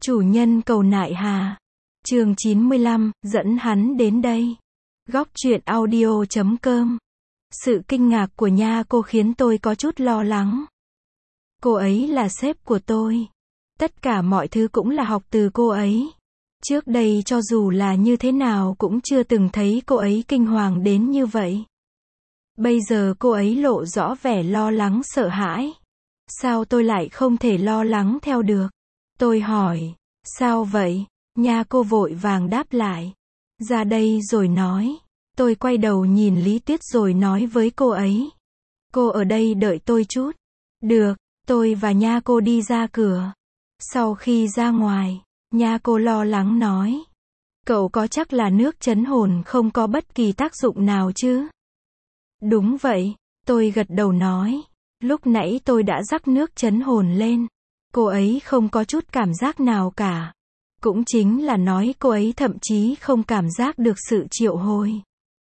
Chủ nhân cầu nại hà. Chương 95, dẫn hắn đến đây. Góc truyện audio.com. Sự kinh ngạc của nha cô khiến tôi có chút lo lắng. Cô ấy là sếp của tôi. Tất cả mọi thứ cũng là học từ cô ấy. Trước đây cho dù là như thế nào cũng chưa từng thấy cô ấy kinh hoàng đến như vậy. Bây giờ cô ấy lộ rõ vẻ lo lắng sợ hãi. Sao tôi lại không thể lo lắng theo được? Tôi hỏi, sao vậy? Nha cô vội vàng đáp lại. Ra đây rồi nói. Tôi quay đầu nhìn Lý Tuyết rồi nói với cô ấy. Cô ở đây đợi tôi chút. Được, tôi và nha cô đi ra cửa. Sau khi ra ngoài, nha cô lo lắng nói. Cậu có chắc là nước trấn hồn không có bất kỳ tác dụng nào chứ? Đúng vậy, tôi gật đầu nói. Lúc nãy tôi đã rắc nước trấn hồn lên. Cô ấy không có chút cảm giác nào cả. Cũng chính là nói cô ấy thậm chí không cảm giác được sự triệu hồi.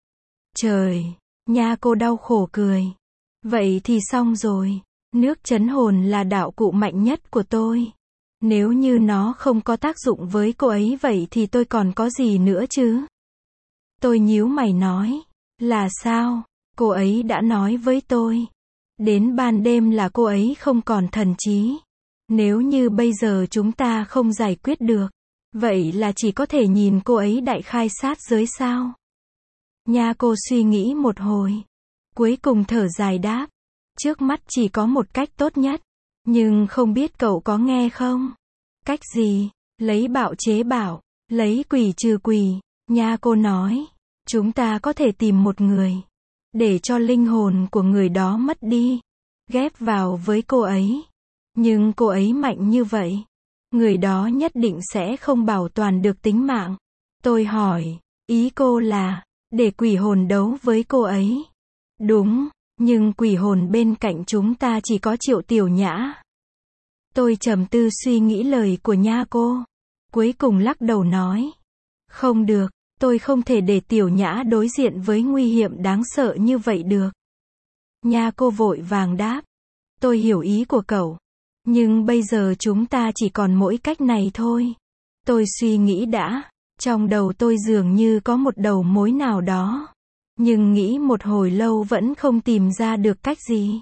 Trời, nha cô đau khổ cười. Vậy thì xong rồi. Nước trấn hồn là đạo cụ mạnh nhất của tôi. Nếu như nó không có tác dụng với cô ấy vậy thì tôi còn có gì nữa chứ? Tôi nhíu mày nói. Là sao? Cô ấy đã nói với tôi. Đến ban đêm là cô ấy không còn thần trí. Nếu như bây giờ chúng ta không giải quyết được, vậy là chỉ có thể nhìn cô ấy đại khai sát giới sao? Nha cô suy nghĩ một hồi. Cuối cùng thở dài đáp. Trước mắt chỉ có một cách tốt nhất. Nhưng không biết cậu có nghe không? Cách gì? Lấy bạo chế bạo. Lấy quỷ trừ quỷ. Nha cô nói. Chúng ta có thể tìm một người. Để cho linh hồn của người đó mất đi. Ghép vào với cô ấy. Nhưng cô ấy mạnh như vậy. Người đó nhất định sẽ không bảo toàn được tính mạng. Tôi hỏi. Ý cô là. Để quỷ hồn đấu với cô ấy. Đúng. Nhưng quỷ hồn bên cạnh chúng ta chỉ có Triệu Tiểu Nhã. Tôi trầm tư suy nghĩ lời của nha cô. Cuối cùng lắc đầu nói. Không được. Tôi không thể để Tiểu Nhã đối diện với nguy hiểm đáng sợ như vậy được. Nha cô vội vàng đáp. Tôi hiểu ý của cậu. Nhưng bây giờ chúng ta chỉ còn mỗi cách này thôi. Tôi suy nghĩ đã. Trong đầu tôi dường như có một đầu mối nào đó. Nhưng nghĩ một hồi lâu vẫn không tìm ra được cách gì.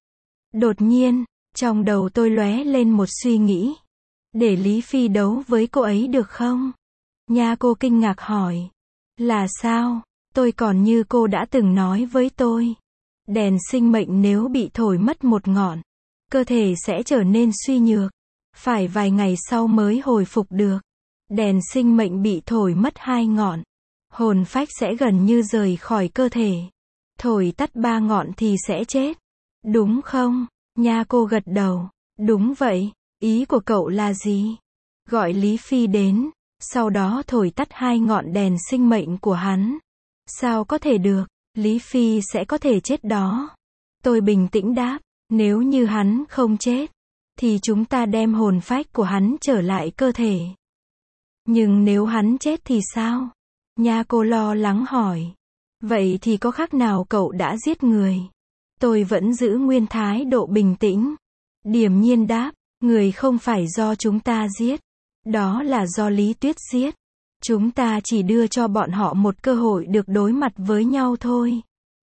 Đột nhiên, trong đầu tôi lóe lên một suy nghĩ. Để Lý Phi đấu với cô ấy được không? Nha cô kinh ngạc hỏi. Là sao? Tôi còn như cô đã từng nói với tôi. Đèn sinh mệnh nếu bị thổi mất một ngọn, cơ thể sẽ trở nên suy nhược. Phải vài ngày sau mới hồi phục được. Đèn sinh mệnh bị thổi mất 2 ngọn. Hồn phách sẽ gần như rời khỏi cơ thể. Thổi tắt 3 ngọn thì sẽ chết. Đúng không? Nha cô gật đầu. Đúng vậy. Ý của cậu là gì? Gọi Lý Phi đến. Sau đó thổi tắt 2 ngọn đèn sinh mệnh của hắn. Sao có thể được? Lý Phi sẽ có thể chết đó. Tôi bình tĩnh đáp. Nếu như hắn không chết, thì chúng ta đem hồn phách của hắn trở lại cơ thể. Nhưng nếu hắn chết thì sao? Nha cô lo lắng hỏi. Vậy thì có khác nào cậu đã giết người? Tôi vẫn giữ nguyên thái độ bình tĩnh. Điềm nhiên đáp. Người không phải do chúng ta giết. Đó là do Lý Tuyết giết. Chúng ta chỉ đưa cho bọn họ một cơ hội được đối mặt với nhau thôi.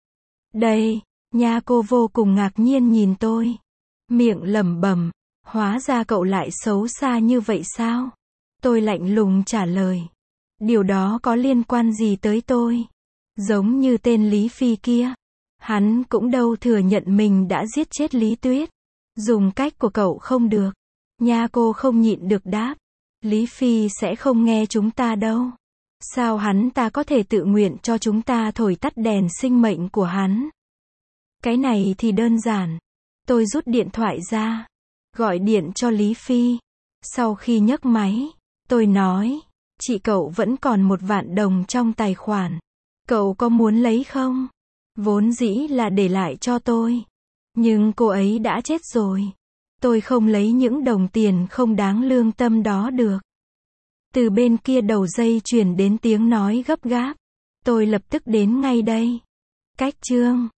Đây, nha cô vô cùng ngạc nhiên nhìn tôi. Miệng lẩm bẩm, hóa ra cậu lại xấu xa như vậy sao? Tôi lạnh lùng trả lời. Điều đó có liên quan gì tới tôi? Giống như tên Lý Phi kia. Hắn cũng đâu thừa nhận mình đã giết chết Lý Tuyết. Dùng cách của cậu không được. Nha cô không nhịn được đáp. Lý Phi sẽ không nghe chúng ta đâu. Sao hắn ta có thể tự nguyện cho chúng ta thổi tắt đèn sinh mệnh của hắn? Cái này thì đơn giản. Tôi rút điện thoại ra. Gọi điện cho Lý Phi. Sau khi nhấc máy, tôi nói. Chị cậu vẫn còn 1.000.000 đồng trong tài khoản. Cậu có muốn lấy không? Vốn dĩ là để lại cho tôi. Nhưng cô ấy đã chết rồi. Tôi không lấy những đồng tiền không đáng lương tâm đó được. Từ bên kia đầu dây truyền đến tiếng nói gấp gáp. Tôi lập tức đến ngay đây. Cách chương